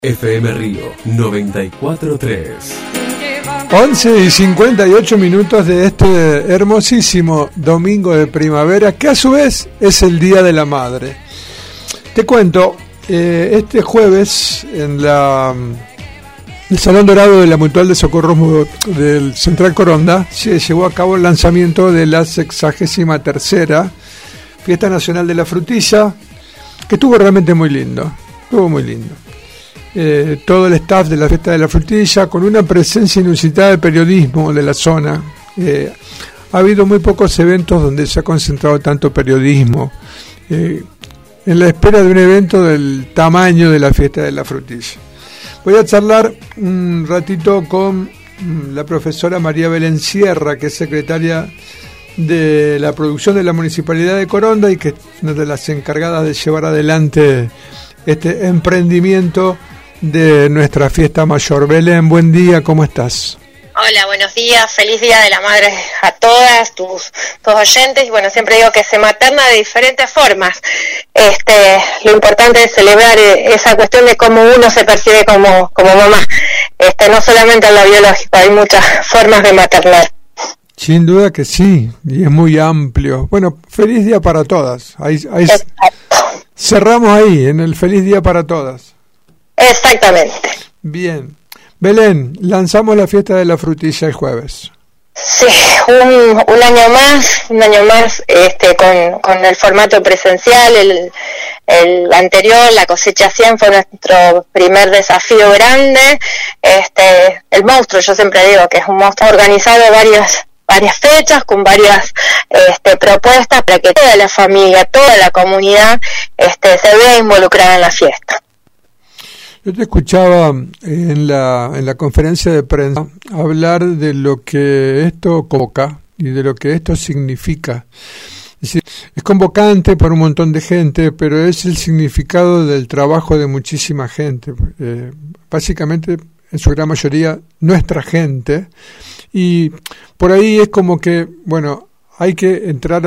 FM Río 94.3. 11:58 de este hermosísimo domingo de primavera, que a su vez es el Día de la Madre. Te cuento, este jueves en el Salón Dorado de la Mutual de Socorro del Central Coronda se llevó a cabo el lanzamiento de la 63ª Fiesta Nacional de la Frutilla, que estuvo realmente muy lindo, estuvo muy lindo. Todo el staff de la Fiesta de la Frutilla, con una presencia inusitada de periodismo de la zona. Ha habido muy pocos eventos donde se ha concentrado tanto periodismo, en la espera de un evento del tamaño de la Fiesta de la Frutilla. Voy a charlar un ratito con la profesora María Belén Sierra, que es secretaria de la producción de la Municipalidad de Coronda y que es una de las encargadas de llevar adelante este emprendimiento de nuestra fiesta mayor. Belén, buen día, ¿cómo estás? Hola, buenos días, feliz Día de la Madre a todas tus oyentes, y bueno, siempre digo que se materna de diferentes formas. Lo importante es celebrar esa cuestión de cómo uno se percibe como mamá, no solamente en lo biológico, hay muchas formas de maternar. Sin duda que sí, y es muy amplio. Bueno, feliz día para todas. Ahí cerramos ahí, en el feliz día para todas. Exactamente. Bien. Belén, lanzamos la Fiesta de la Frutilla el jueves. Sí, un año más con el formato presencial. El anterior, la cosecha 100, fue nuestro primer desafío grande. El monstruo, yo siempre digo que es un monstruo organizado varias fechas, con varias propuestas para que toda la familia, toda la comunidad se vea involucrada en la fiesta. Yo te escuchaba en la conferencia de prensa hablar de lo que esto convoca y de lo que esto significa. Es decir, es convocante para un montón de gente, pero es el significado del trabajo de muchísima gente. Básicamente, en su gran mayoría, nuestra gente. Y por ahí es como que, bueno, hay que entrar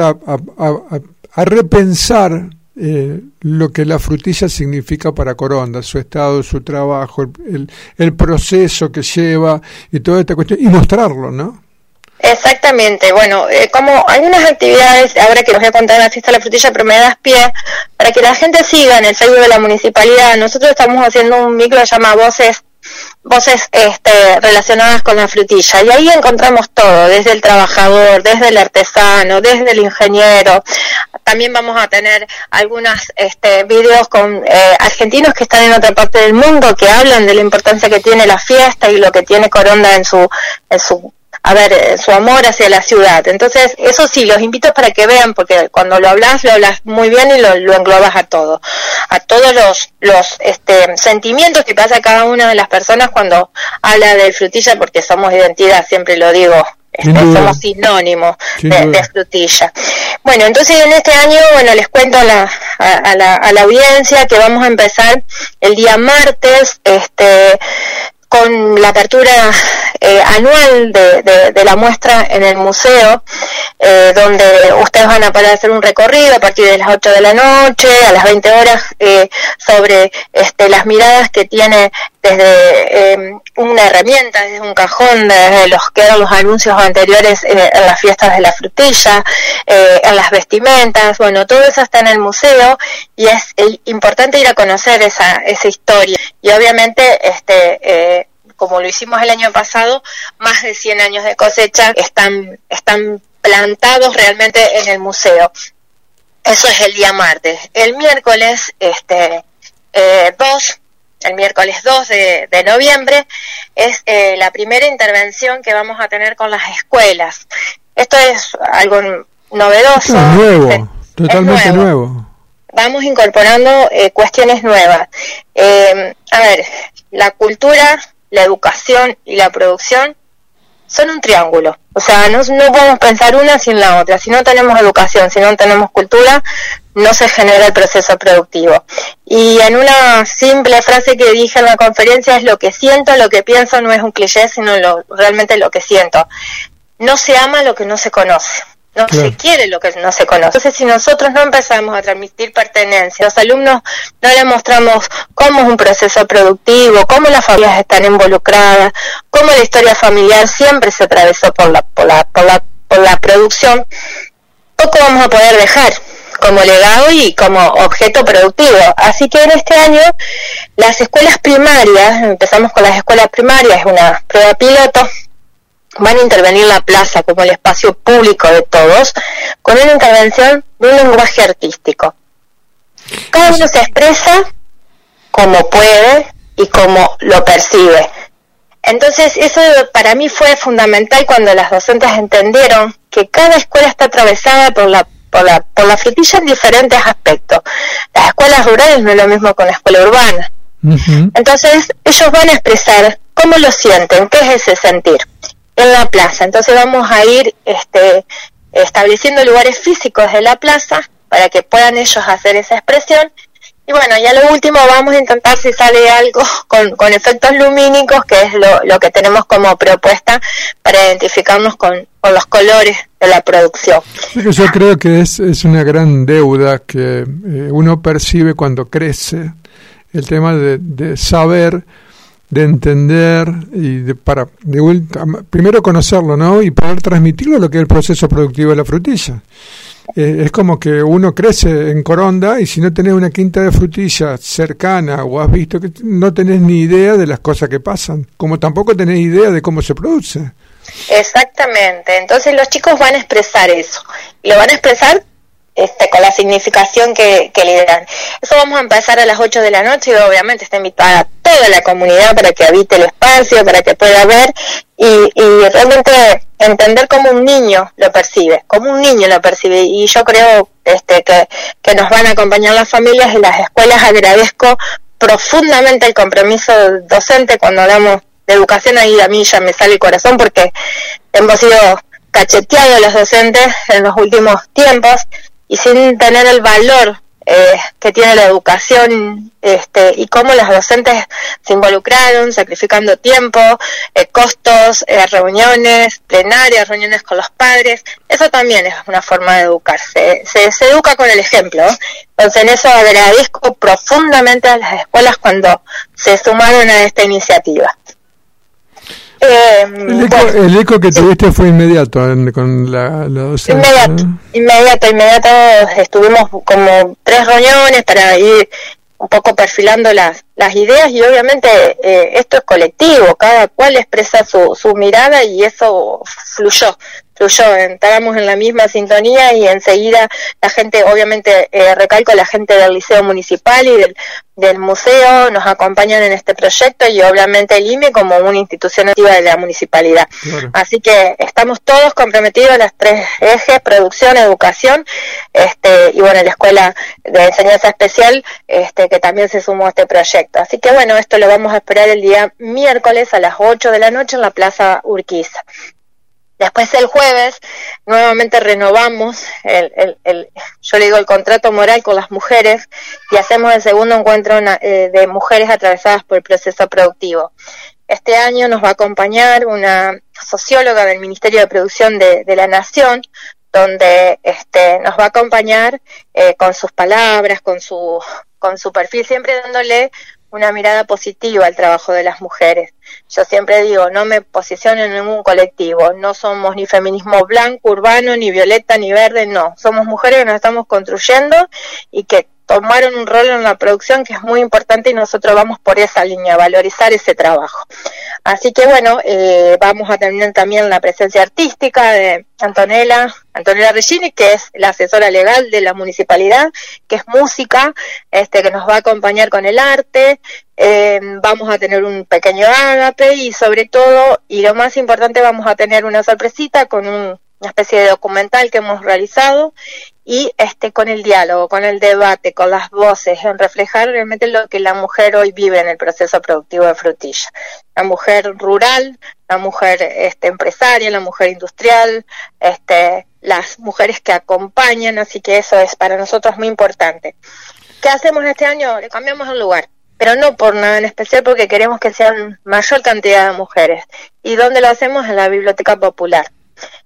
a repensar lo que la frutilla significa para Coronda, su estado, su trabajo, el proceso que lleva y toda esta cuestión, y mostrarlo, ¿no? Exactamente, bueno, como hay unas actividades, ahora que les voy a contar en la Fiesta de la Frutilla, pero me das pie para que la gente siga en el Facebook de la Municipalidad. Nosotros estamos haciendo un micro que se llama Voces relacionadas con la frutilla, y ahí encontramos todo, desde el trabajador, desde el artesano, desde el ingeniero. También vamos a tener algunos videos con argentinos que están en otra parte del mundo, que hablan de la importancia que tiene la fiesta y lo que tiene Coronda en su amor hacia la ciudad. Entonces, eso sí, los invito para que vean, porque cuando lo hablas muy bien y lo englobas a todos los sentimientos que pasa cada una de las personas cuando habla de frutilla, porque somos identidad, siempre lo digo, somos sinónimos de frutilla. Bueno, entonces en este año, les cuento a la audiencia que vamos a empezar el día martes, con la apertura anual de la muestra en el museo, donde ustedes van a poder hacer un recorrido a partir de las 8 de la noche, a las 20 horas, sobre las miradas que tiene desde una herramienta, desde un cajón, desde los que eran los anuncios anteriores en las fiestas de la frutilla, en las vestimentas. Bueno, todo eso está en el museo, y es importante ir a conocer esa historia. Y obviamente, como lo hicimos el año pasado, más de 100 años de cosecha están plantados realmente en el museo. Eso es el día martes. El miércoles, el miércoles 2 de noviembre, es la primera intervención que vamos a tener con las escuelas. Esto es algo novedoso. Esto es nuevo, totalmente nuevo. Vamos incorporando cuestiones nuevas. La cultura, la educación y la producción son un triángulo. O sea, no podemos pensar una sin la otra. Si no tenemos educación, si no tenemos cultura, no se genera el proceso productivo. Y en una simple frase que dije en la conferencia, es lo que siento, lo que pienso, no es un cliché, sino realmente lo que siento. No se ama lo que no se conoce. No Claro. se quiere lo que no se conoce. Entonces, si nosotros no empezamos a transmitir pertenencia, los alumnos no les mostramos cómo es un proceso productivo, cómo las familias están involucradas, cómo la historia familiar siempre se atravesó por la producción, poco vamos a poder dejar como legado y como objeto productivo. Así que en este año las escuelas primarias, empezamos con las escuelas primarias, es una prueba piloto, van a intervenir la plaza como el espacio público de todos, con una intervención de un lenguaje artístico. Cada uno se expresa como puede y como lo percibe. Entonces eso para mí fue fundamental cuando las docentes entendieron que cada escuela está atravesada por la frutilla en diferentes aspectos. Las escuelas rurales no es lo mismo con la escuela urbana. Uh-huh. Entonces ellos van a expresar cómo lo sienten, qué es ese sentir en la plaza. Entonces vamos a ir estableciendo lugares físicos de la plaza para que puedan ellos hacer esa expresión. Y bueno, ya lo último vamos a intentar si sale algo con efectos lumínicos, que es lo que tenemos como propuesta para identificarnos con los colores de la producción. Yo creo que es una gran deuda que uno percibe cuando crece, el tema de saber, de entender y primero conocerlo, ¿no? Y poder transmitirlo, lo que es el proceso productivo de la frutilla. Es como que uno crece en Coronda y si no tenés una quinta de frutilla cercana o has visto que no tenés ni idea de las cosas que pasan, como tampoco tenés idea de cómo se produce. Exactamente, entonces los chicos van a expresar eso, y lo van a expresar con la significación que le dan. Eso vamos a empezar a las 8 de la noche y obviamente está invitada toda la comunidad para que habite el espacio, para que pueda ver y realmente entender cómo un niño lo percibe, y yo creo que nos van a acompañar las familias y las escuelas. Agradezco profundamente el compromiso docente cuando hablamos de educación, ahí a mí ya me sale el corazón porque hemos sido cacheteados los docentes en los últimos tiempos y sin tener el valor que tiene la educación y cómo las docentes se involucraron, sacrificando tiempo, costos, reuniones plenarias, reuniones con los padres. Eso también es una forma de educarse, se educa con el ejemplo. Entonces en eso agradezco profundamente a las escuelas cuando se sumaron a esta iniciativa. El eco que tuviste fue inmediato con la docente. Inmediato. Estuvimos como 3 reuniones para ir un poco perfilando las ideas y obviamente esto es colectivo, cada cual expresa su mirada y eso fluyó, entramos en la misma sintonía y enseguida la gente, obviamente recalco, la gente del Liceo Municipal y del museo nos acompañan en este proyecto y obviamente el IME como una institución activa de la municipalidad. Claro. Así que estamos todos comprometidos a las 3 ejes, producción, educación, y bueno, la Escuela de Enseñanza Especial, que también se sumó a este proyecto. Así que bueno, esto lo vamos a esperar el día miércoles a las 8 de la noche en la Plaza Urquiza. Después el jueves nuevamente renovamos yo le digo el contrato moral con las mujeres y hacemos el segundo encuentro de mujeres atravesadas por el proceso productivo. Este año nos va a acompañar una socióloga del Ministerio de Producción de la Nación, donde nos va a acompañar con sus palabras, con su perfil, siempre dándole una mirada positiva al trabajo de las mujeres. Yo siempre digo, no me posiciono en ningún colectivo, no somos ni feminismo blanco, urbano, ni violeta, ni verde, no. Somos mujeres que nos estamos construyendo y que tomaron un rol en la producción que es muy importante y nosotros vamos por esa línea, valorizar ese trabajo. Así que bueno, vamos a tener también la presencia artística de Antonella Regini, que es la asesora legal de la municipalidad, que es música, que nos va a acompañar con el arte. Vamos a tener un pequeño ágape y sobre todo, y lo más importante, vamos a tener una sorpresita con una especie de documental que hemos realizado y con el diálogo, con el debate, con las voces, en reflejar realmente lo que la mujer hoy vive en el proceso productivo de frutilla. La mujer rural, la mujer empresaria, la mujer industrial, las mujeres que acompañan, así que eso es para nosotros muy importante. ¿Qué hacemos este año? Le cambiamos el lugar, pero no por nada en especial, porque queremos que sean mayor cantidad de mujeres. ¿Y dónde lo hacemos? En la Biblioteca Popular.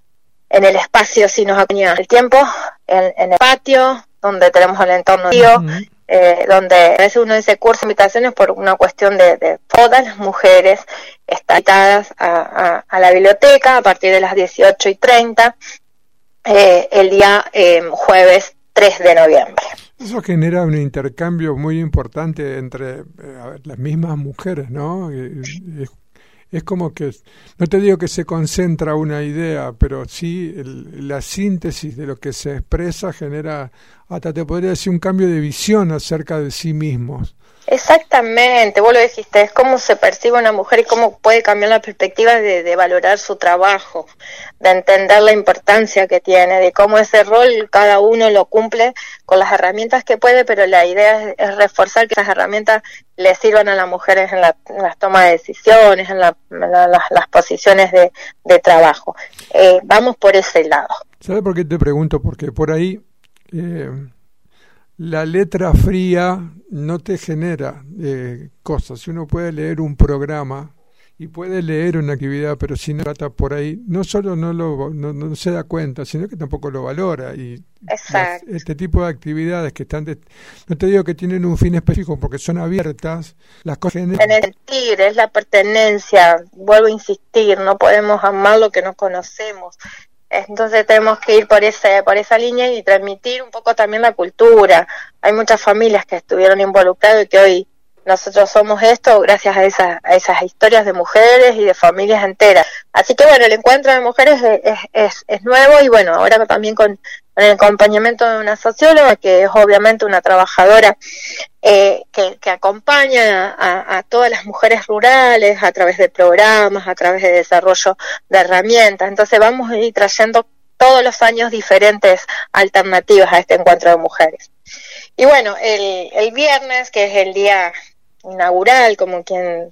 en el espacio, si nos acompaña el tiempo, en el patio, donde tenemos el entorno río, donde a veces uno dice curso de invitaciones por una cuestión de todas las mujeres están invitadas a la biblioteca a partir de las 18:30, el día jueves 3 de noviembre. Eso genera un intercambio muy importante entre las mismas mujeres, ¿no? Es como que, no te digo que se concentra una idea, pero sí la síntesis de lo que se expresa genera, hasta te podría decir, un cambio de visión acerca de sí mismos. Exactamente, vos lo dijiste, es cómo se percibe una mujer y cómo puede cambiar la perspectiva de valorar su trabajo, de entender la importancia que tiene, de cómo ese rol cada uno lo cumple con las herramientas que puede, pero la idea es reforzar que esas herramientas le sirvan a las mujeres en las tomas de decisiones, en las posiciones de trabajo. Vamos por ese lado. ¿Sabes por qué te pregunto? Porque por ahí la letra fría no te genera cosas. Si uno puede leer un programa y puede leer una actividad, pero si no trata por ahí, no solo no se da cuenta, sino que tampoco lo valora. Y este tipo de actividades que están, no te digo que tienen un fin específico, porque son abiertas, las cosas en el sentir, es la pertenencia, vuelvo a insistir, no podemos amar lo que no conocemos. Entonces tenemos que ir por esa línea y transmitir un poco también la cultura. Hay muchas familias que estuvieron involucradas y que hoy nosotros somos esto gracias a esas historias de mujeres y de familias enteras. Así que bueno, el encuentro de mujeres es nuevo y bueno, ahora también con el acompañamiento de una socióloga que es obviamente una trabajadora que acompaña a todas las mujeres rurales a través de programas, a través de desarrollo de herramientas. Entonces vamos a ir trayendo todos los años diferentes alternativas a este encuentro de mujeres. Y bueno, el viernes, que es el día inaugural, como quien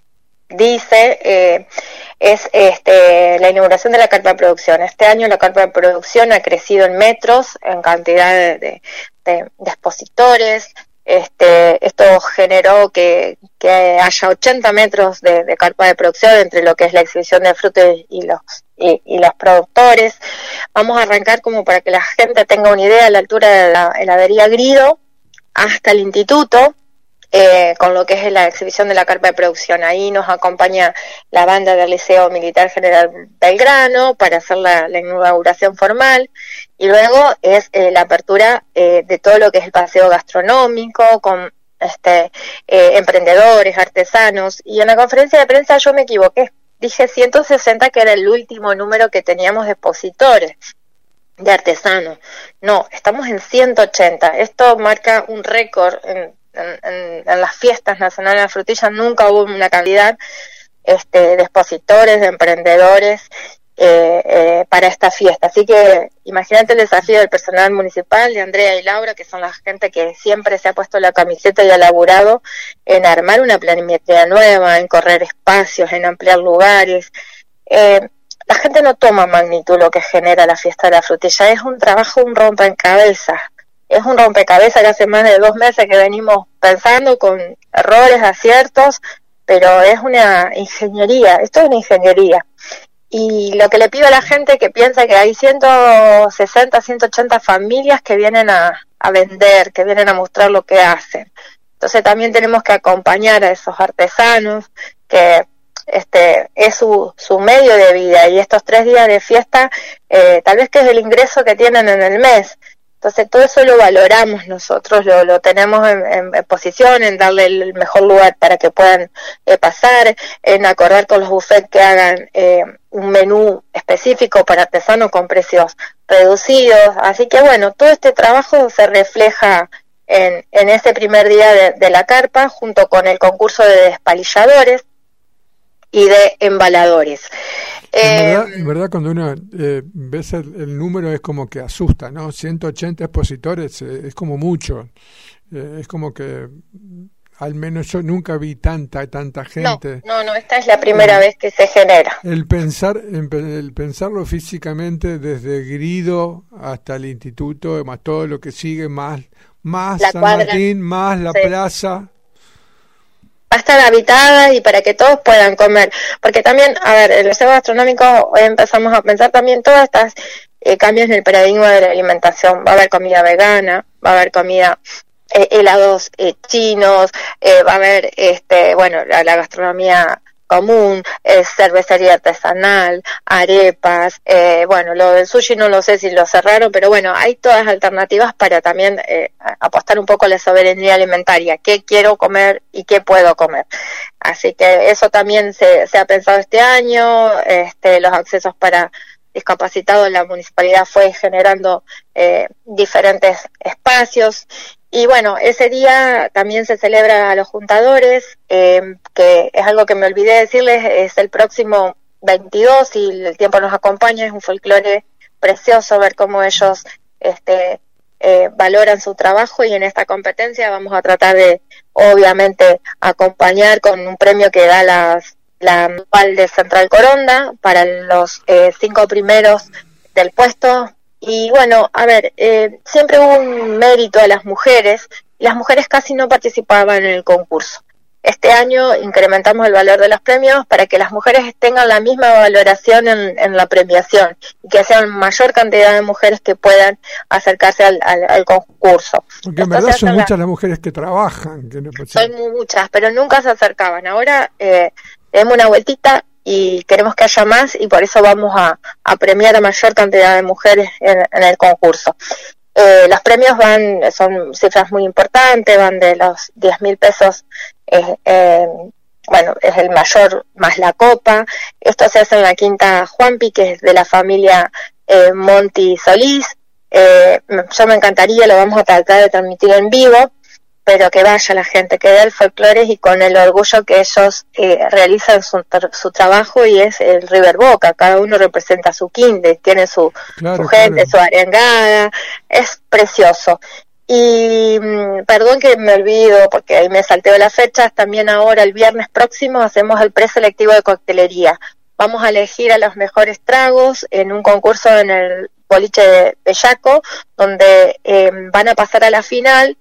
dice, es la inauguración de la carpa de producción. Este año la carpa de producción ha crecido en metros, en cantidad de expositores. Esto generó que haya 80 metros de carpa de producción entre lo que es la exhibición de frutos y los productores. Vamos a arrancar como para que la gente tenga una idea a la altura de la heladería Grido hasta el instituto, con lo que es la exhibición de la carpa de producción. Ahí nos acompaña la banda del Liceo Militar General Belgrano para hacer la inauguración formal, y luego es la apertura de todo lo que es el paseo gastronómico con emprendedores, artesanos. Y en la conferencia de prensa yo me equivoqué, dije 160, que era el último número que teníamos de expositores, de artesanos. No, estamos en 180. Esto marca un récord en las fiestas nacionales de la frutilla. Nunca hubo una cantidad de expositores, de emprendedores para esta fiesta. Así que imagínate el desafío del personal municipal, de Andrea y Laura, que son la gente que siempre se ha puesto la camiseta y ha laburado en armar una planimetría nueva, en correr espacios, en ampliar lugares. La gente no toma magnitud lo que genera la fiesta de la frutilla. Es un trabajo, un rompecabezas. Es un rompecabezas que hace más de 2 meses que venimos pensando, con errores, aciertos, pero es una ingeniería. Esto es una ingeniería. Y lo que le pido a la gente, que piensa que hay 160, 180 familias que vienen a vender, que vienen a mostrar lo que hacen. Entonces también tenemos que acompañar a esos artesanos, que es su medio de vida, y estos 3 días de fiesta tal vez que es el ingreso que tienen en el mes. Entonces todo eso lo valoramos nosotros, lo tenemos en posición, en darle el mejor lugar para que puedan pasar, en acordar con los buffets que hagan un menú específico para artesanos con precios reducidos. Así que bueno, todo este trabajo se refleja en ese primer día de la carpa, junto con el concurso de despalilladores y de embaladores. En verdad cuando uno ves el número es como que asusta, ¿no? 180 expositores es como mucho. Es como que al menos yo nunca vi tanta gente. No, esta es la primera vez que se genera. El pensarlo físicamente, desde Grido hasta el instituto, más todo lo que sigue, más la San cuadra, Martín, más la plaza. Va a estar habitada y para que todos puedan comer, porque también, a ver, el paseo gastronómico, hoy empezamos a pensar también todas estas cambios en el paradigma de la alimentación. Va a haber comida vegana, va a haber comida helados chinos, va a haber la gastronomía común, cervecería artesanal, arepas, lo del sushi no lo sé si lo cerraron, pero bueno, hay todas alternativas para también apostar un poco a la soberanía alimentaria, qué quiero comer y qué puedo comer. Así que eso también se ha pensado este año, los accesos para discapacitados, la municipalidad fue generando diferentes espacios. Y bueno, ese día también se celebra a los juntadores, que es algo que me olvidé decirles, es el próximo 22 y el tiempo nos acompaña, es un folclore precioso ver cómo ellos valoran su trabajo, y en esta competencia vamos a tratar de, obviamente, acompañar con un premio que da la anual de Central Coronda para los 5 primeros del puesto. Y bueno, a ver, siempre hubo un mérito a las mujeres, y las mujeres casi no participaban en el concurso. Este año incrementamos el valor de los premios para que las mujeres tengan la misma valoración en la premiación, y que sean mayor cantidad de mujeres que puedan acercarse al concurso. Porque en verdad son muchas las mujeres que trabajan. Son muchas, pero nunca se acercaban. Ahora demos una vueltita y queremos que haya más, y por eso vamos a premiar a mayor cantidad de mujeres en el concurso. Los premios son cifras muy importantes, van de los 10.000 pesos, es el mayor más la copa. Esto se hace en la Quinta Juanpi, que es de la familia Monti Solís. Yo me encantaría, lo vamos a tratar de transmitir en vivo, pero que vaya la gente, que vea el folclore y con el orgullo que ellos realizan su trabajo, y es el River Boca. Cada uno representa su quinde, tiene su gente, su arengada, es precioso. Y perdón que me olvido, porque ahí me salteo las fechas, también ahora el viernes próximo hacemos el preselectivo de coctelería. Vamos a elegir a los mejores tragos en un concurso en el boliche de Bellaco, donde van a pasar a la final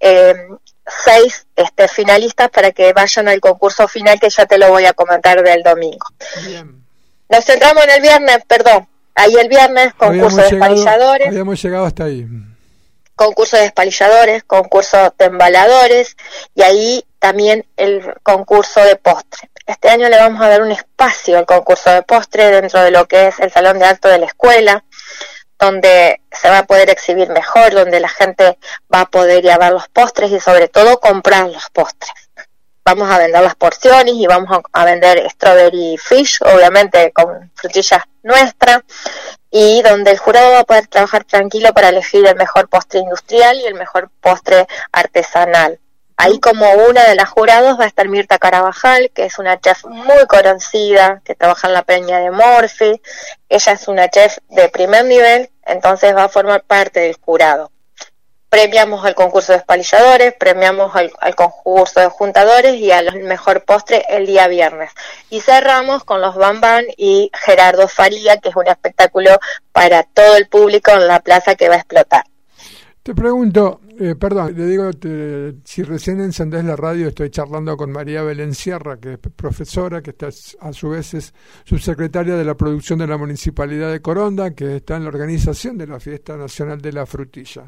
6 finalistas para que vayan al concurso final, que ya te lo voy a comentar del domingo. Bien. Nos centramos en el viernes, ahí el viernes, concurso de despalilladores. Habíamos llegado hasta ahí. Concurso de despalilladores, concurso de embaladores, y ahí también el concurso de postre. Este año le vamos a dar un espacio al concurso de postre dentro de lo que es el salón de actos de la escuela, donde se va a poder exhibir mejor, donde la gente va a poder ir a ver los postres y sobre todo comprar los postres. Vamos a vender las porciones y vamos a vender strawberry fish, obviamente con frutillas nuestras, y donde el jurado va a poder trabajar tranquilo para elegir el mejor postre industrial y el mejor postre artesanal. Ahí, como una de las jurados, va a estar Mirta Carabajal, que es una chef muy conocida, que trabaja en la Peña de Morphy. Ella es una chef de primer nivel, entonces va a formar parte del jurado. Premiamos al concurso de despalilladores, premiamos al concurso de juntadores y al mejor postre el día viernes. Y cerramos con los Bam Bam y Gerardo Faría, que es un espectáculo para todo el público en la plaza que va a explotar. Te pregunto, perdón, le digo, si recién encendés la radio, estoy charlando con María Belén Sierra, que es profesora, que está a su vez es subsecretaria de la producción de la Municipalidad de Coronda, que está en la organización de la Fiesta Nacional de la Frutilla.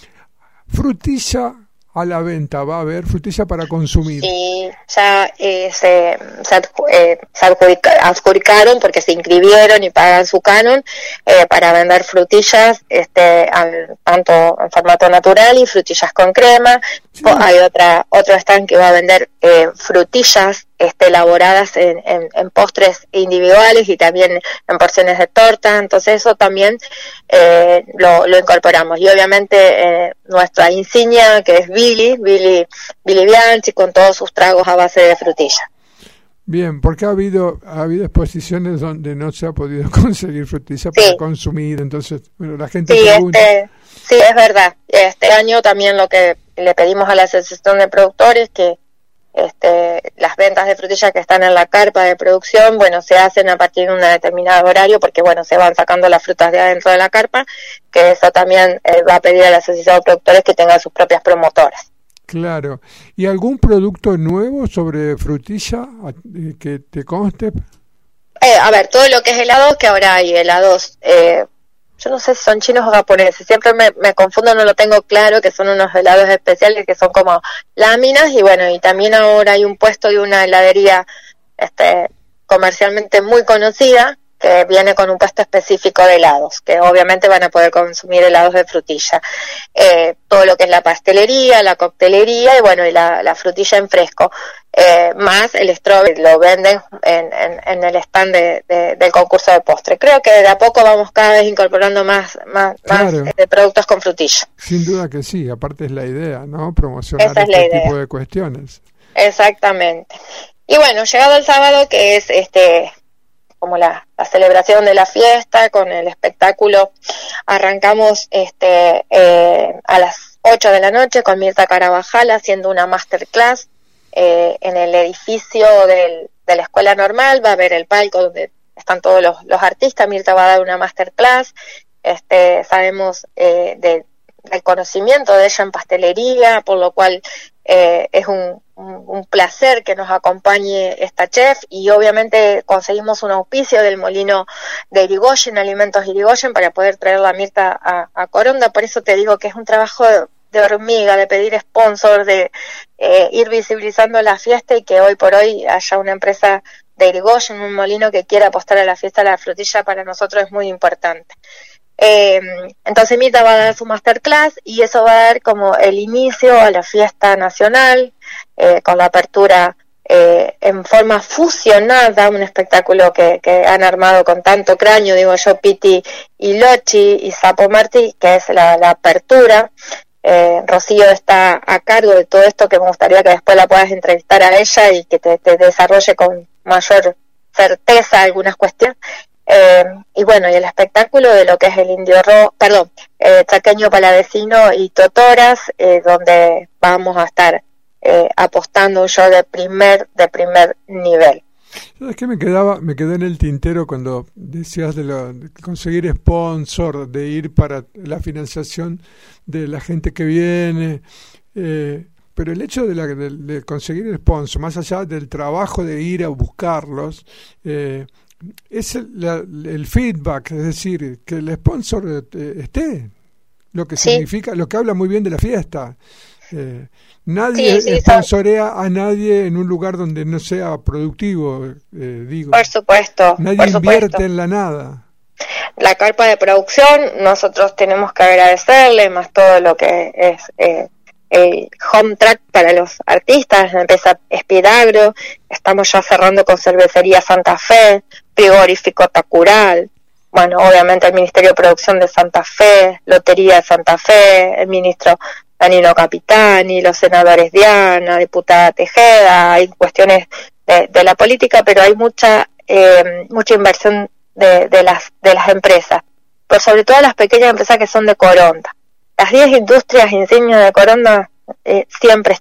Frutilla a la venta, ¿va a haber frutilla para consumir? Sí, ya se adjudicaron, porque se inscribieron y pagan su canon para vender frutillas, tanto en formato natural y frutillas con crema. Sí. Hay otro stand que va a vender frutillas elaboradas en postres individuales y también en porciones de torta. Entonces eso también lo incorporamos, y obviamente nuestra insignia, que es Billy Bianchi, con todos sus tragos a base de frutilla. Bien, porque ha habido exposiciones donde no se ha podido conseguir frutilla para consumir, entonces bueno, la gente pregunta. Sí, es verdad. Este año también lo que le pedimos a la Asociación de Productores, que las ventas de frutillas que están en la carpa de producción, bueno, se hacen a partir de un determinado horario, porque bueno, se van sacando las frutas de adentro de la carpa, que eso también va a pedir a la Asociación de Productores que tenga sus propias promotoras. Claro. ¿Y algún producto nuevo sobre frutilla que te conste? A ver, todo lo que es helados, que ahora hay helados yo no sé si son chinos o japoneses, siempre me confundo, no lo tengo claro, que son unos helados especiales que son como láminas, y bueno, y también ahora hay un puesto de una heladería comercialmente muy conocida, que viene con un puesto específico de helados, que obviamente van a poder consumir helados de frutilla. Todo lo que es la pastelería, la coctelería y bueno, y la frutilla en fresco. Más el strawberry lo venden en el stand del concurso de postre. Creo que de a poco vamos cada vez incorporando más Claro. productos con frutilla. Sin duda que sí, aparte es la idea, ¿no? Promocionar Esa es la este idea. tipo de cuestiones. Exactamente. Y bueno, llegado el sábado, que es como la celebración de la fiesta con el espectáculo, arrancamos a las 8 de la noche con Mirta Carabajal haciendo una masterclass en el edificio de la escuela normal. Va a haber el palco donde están todos los artistas. Mirta va a dar una masterclass. Sabemos del conocimiento de ella en pastelería, por lo cual es un placer que nos acompañe esta chef, y obviamente conseguimos un auspicio del molino de Irigoyen, Alimentos Irigoyen, para poder traer la Mirta a Coronda. Por eso te digo que es un trabajo de hormiga, de pedir sponsor, de ir visibilizando la fiesta, y que hoy por hoy haya una empresa de Irigoyen, un molino que quiera apostar a la fiesta de la frutilla, para nosotros es muy importante. Entonces Mirta va a dar su masterclass, y eso va a dar como el inicio a la fiesta nacional, con la apertura en forma fusionada, un espectáculo que han armado con tanto cráneo, digo yo, Piti y Lochi y Sapo Martí, que es la apertura. Rocío está a cargo de todo esto, que me gustaría que después la puedas entrevistar a ella y que te desarrolle con mayor certeza algunas cuestiones. Y bueno, y el espectáculo de lo que es el Chaqueño Palavecino y Totoras, donde vamos a estar apostando un show de primer nivel. ¿Sabes qué me quedé en el tintero cuando decías de conseguir sponsor, de ir para la financiación de la gente que viene? Pero el hecho de conseguir el sponsor, más allá del trabajo de ir a buscarlos, es el feedback, es decir, que el sponsor esté, lo que significa, lo que habla muy bien de la fiesta. Nadie sponsorea a nadie en un lugar donde no sea productivo, digo. Por supuesto. Nadie invierte en la nada. La carpa de producción, nosotros tenemos que agradecerle, más todo lo que es el home track para los artistas, la empresa Espidagro. Estamos ya cerrando con Cervecería Santa Fe, Frigorífico Tacural, bueno, obviamente el Ministerio de Producción de Santa Fe, Lotería de Santa Fe, el ministro Danilo Capitani, los senadores Diana, diputada Tejeda. Hay cuestiones de la política, pero hay mucha inversión de las empresas, pero sobre todo las pequeñas empresas que son de Coronda. Las 10 industrias insignias de Coronda siempre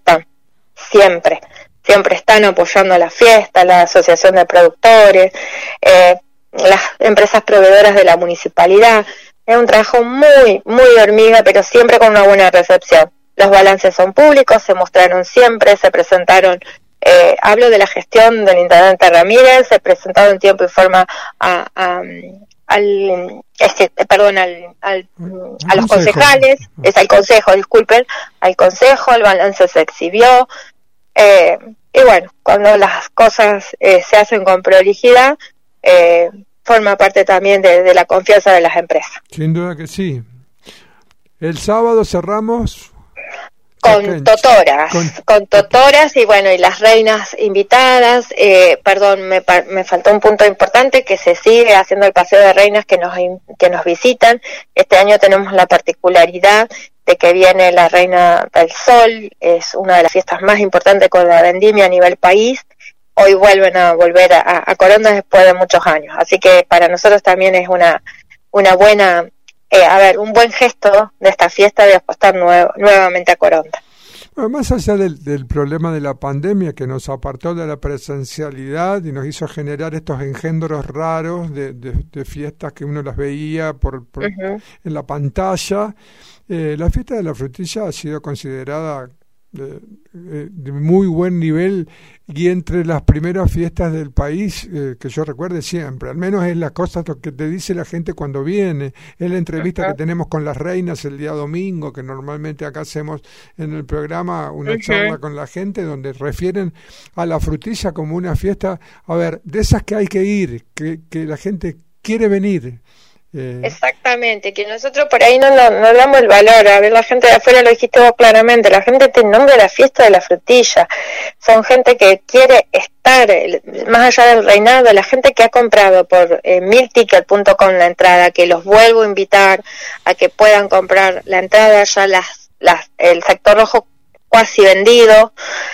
están apoyando la fiesta, la asociación de productores, las empresas proveedoras de la municipalidad. Es un trabajo muy, muy de hormiga, pero siempre con una buena recepción. Los balances son públicos, se mostraron siempre, se presentaron, hablo de la gestión del intendente Ramírez, se presentaron en tiempo y forma a los concejales, al consejo, el balance se exhibió, y bueno, cuando las cosas se hacen con prolijidad, forma parte también de la confianza de las empresas. Sin duda que sí. El sábado cerramos con totoras y bueno, y las reinas invitadas. Me faltó un punto importante, que se sigue haciendo el paseo de reinas que nos visitan. Este año tenemos la particularidad de que viene la Reina del Sol, es una de las fiestas más importantes con la vendimia a nivel país. Hoy volver a Coronda después de muchos años, así que para nosotros también es una buena, un buen gesto de esta fiesta de apostar nuevamente a Coronda. Bueno, más allá del problema de la pandemia que nos apartó de la presencialidad y nos hizo generar estos engendros raros de fiestas que uno las veía en la pantalla, la fiesta de la frutilla ha sido considerada de muy buen nivel y entre las primeras fiestas del país que yo recuerde siempre, al menos es la cosa que te dice la gente cuando viene, es la entrevista que tenemos con las reinas el día domingo, que normalmente acá hacemos en el programa una charla con la gente donde refieren a la frutilla como una fiesta, a ver, de esas que hay que ir, que la gente quiere venir. Exactamente, que nosotros por ahí no damos el valor. A ver, la gente de afuera, lo dijiste vos claramente, la gente te nombra la fiesta de la frutilla, son gente que quiere estar más allá del reinado, la gente que ha comprado por milticket.com la entrada, que los vuelvo a invitar a que puedan comprar la entrada, ya el sector rojo casi vendido,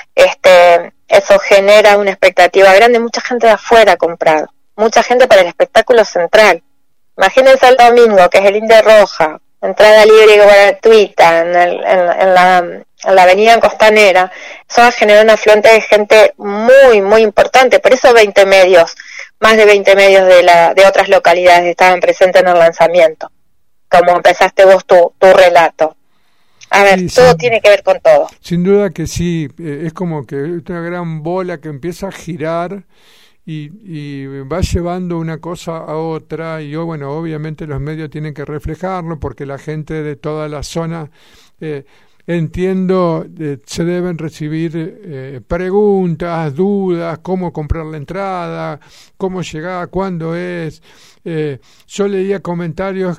eso genera una expectativa grande, mucha gente de afuera ha comprado, mucha gente para el espectáculo central. Imagínense el domingo, que es el India Roja, entrada libre y gratuita en la avenida Costanera. Eso va a generar una afluente de gente muy, muy importante. Por eso más de 20 medios de otras localidades estaban presentes en el lanzamiento, como empezaste vos tu relato. A ver, sí, todo tiene que ver con todo. Sin duda que sí, es como que una gran bola que empieza a girar y va llevando una cosa a otra y bueno, obviamente los medios tienen que reflejarlo porque la gente de toda la zona, entiendo, se deben recibir preguntas, dudas, cómo comprar la entrada, cómo llegar, cuándo es. Yo leía comentarios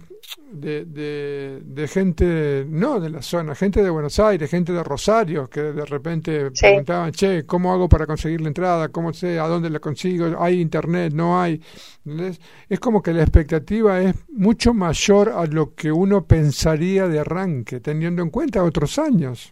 de gente, no de la zona, gente de Buenos Aires, gente de Rosario, que de repente preguntaban, ¿cómo hago para conseguir la entrada? ¿Cómo sé? ¿A dónde la consigo? ¿Hay internet? ¿No hay? ¿Entendés? Es como que la expectativa es mucho mayor a lo que uno pensaría de arranque, teniendo en cuenta otros años.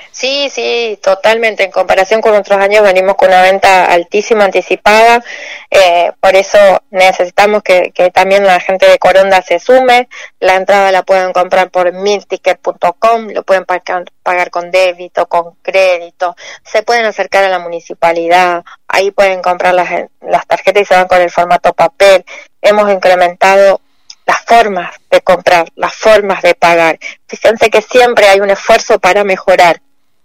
Sí, totalmente. En comparación con otros años venimos con una venta altísima, anticipada. Por eso necesitamos que también la gente de Coronda se sume. La entrada la pueden comprar por milticket.com, lo pueden pagar con débito, con crédito. Se pueden acercar a la municipalidad. Ahí pueden comprar las tarjetas y se van con el formato papel. Hemos incrementado las formas de comprar, las formas de pagar. Fíjense que siempre hay un esfuerzo para mejorar.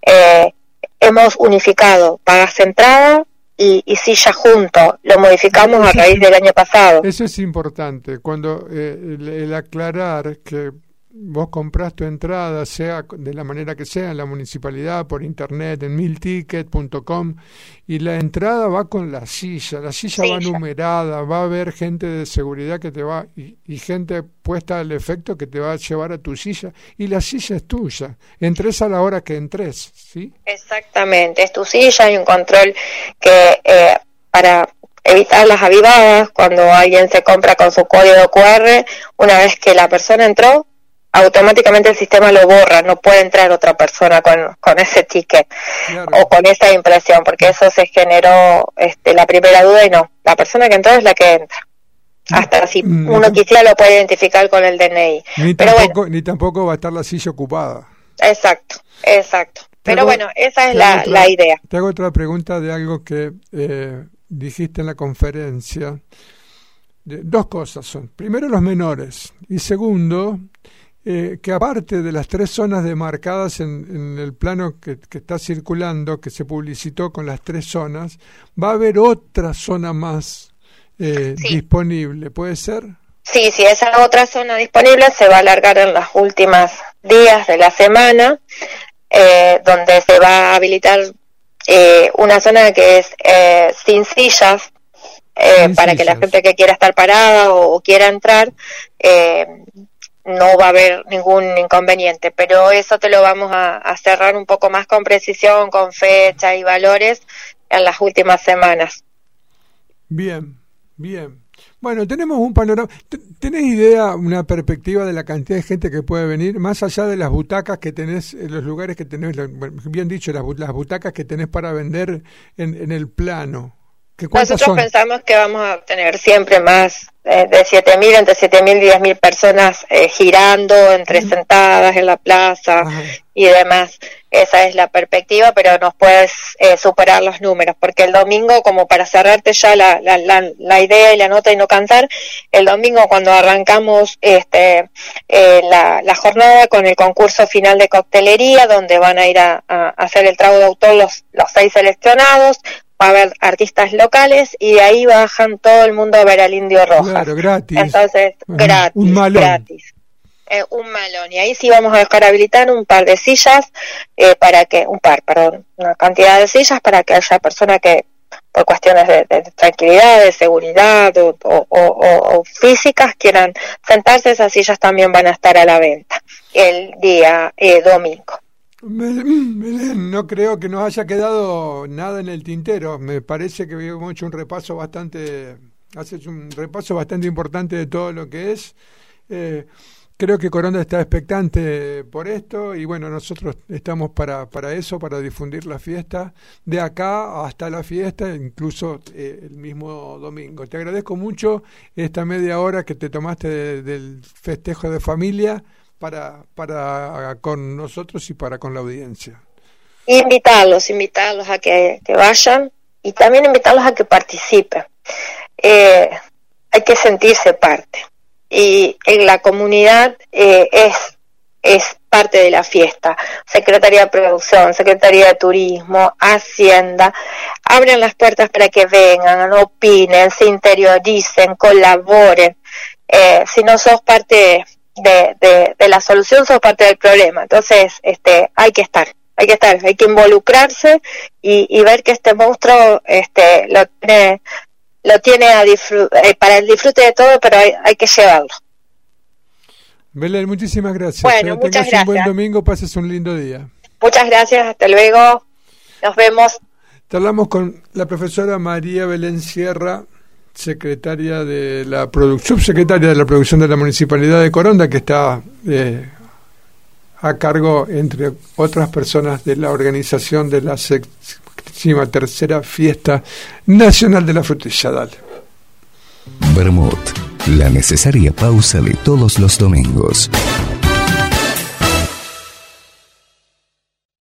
Hemos unificado pagas entrada y silla junto. Lo modificamos a raíz del año pasado. Eso es importante. Cuando el aclarar que vos comprás tu entrada, sea de la manera que sea, en la municipalidad, por internet, en milticket.com, y la entrada va con la silla va numerada, va a haber gente de seguridad que te va, y gente puesta al efecto que te va a llevar a tu silla, y la silla es tuya, entres a la hora que entres, ¿sí? Exactamente, es tu silla, hay un control que para evitar las avivadas, cuando alguien se compra con su código QR, una vez que la persona entró, automáticamente el sistema lo borra, no puede entrar otra persona con ese ticket, claro, o con esa impresión, porque eso se generó la primera duda y no, la persona que entró es la que entra. Hasta si uno quisiera lo puede identificar con el DNI. Ni tampoco va a estar la silla ocupada. Exacto. Pero bueno, esa es la idea. Te hago otra pregunta de algo que dijiste en la conferencia. Dos cosas son. Primero, los menores. Y segundo, que aparte de las 3 zonas demarcadas en el plano que está circulando, que se publicitó con las 3 zonas, va a haber otra zona más disponible, ¿puede ser? Sí, esa otra zona disponible se va a alargar en los últimos días de la semana, donde se va a habilitar una zona que es sin sillas, para que la gente que quiera estar parada o quiera entrar, no va a haber ningún inconveniente, pero eso te lo vamos a cerrar un poco más con precisión, con fecha y valores en las últimas semanas. Bien. Bueno, tenemos un panorama. ¿Tenés idea, una perspectiva de la cantidad de gente que puede venir? Más allá de las butacas que tenés, los lugares que tenés, bien dicho, las butacas que tenés para vender en el plano. Nosotros pensamos que vamos a tener siempre más de 7.000, entre 7.000 y 10.000 personas girando, entre sentadas en la plaza y demás. Esa es la perspectiva, pero nos puedes superar los números, porque el domingo, como para cerrarte ya la idea y la nota y no cansar, el domingo cuando arrancamos la jornada con el concurso final de coctelería, donde van a ir a hacer el trago de autor los 6 seleccionados, va a haber artistas locales y de ahí bajan todo el mundo a ver al Indio Rojas. Claro, gratis. Entonces, gratis. Un malón. Gratis. Un malón. Y ahí sí vamos a dejar habilitar un par de sillas, una cantidad de sillas para que haya personas que, por cuestiones de tranquilidad, de seguridad o físicas, quieran sentarse. Esas sillas también van a estar a la venta el día domingo. Belén, no creo que nos haya quedado nada en el tintero. Me parece que hemos hecho un repaso bastante importante de todo lo que es. Creo que Coronda está expectante por esto y bueno, nosotros estamos para eso, para difundir la fiesta de acá hasta la fiesta, incluso el mismo domingo. Te agradezco mucho esta media hora que te tomaste del festejo de familia para con nosotros y para con la audiencia. Invitarlos a que vayan y también invitarlos a que participen. Hay que sentirse parte y en la comunidad es parte de la fiesta. Secretaría de Producción, Secretaría de Turismo, Hacienda, abren las puertas para que vengan, opinen, se interioricen, colaboren. Si no sos parte de la solución, sos parte del problema. Entonces hay que estar, hay que involucrarse y ver que este monstruo lo tiene para el disfrute de todo, pero hay que llevarlo. Belén, muchísimas gracias. Bueno, muchas gracias. Un buen domingo, pases un lindo día. Muchas gracias, hasta luego, nos vemos. Hablamos con la profesora María Belén Sierra, subsecretaria de la producción de la Municipalidad de Coronda, que está a cargo, entre otras personas, de la organización de la 63ª Fiesta Nacional de la Frutilla. Dale. Vermut, la necesaria pausa de todos los domingos.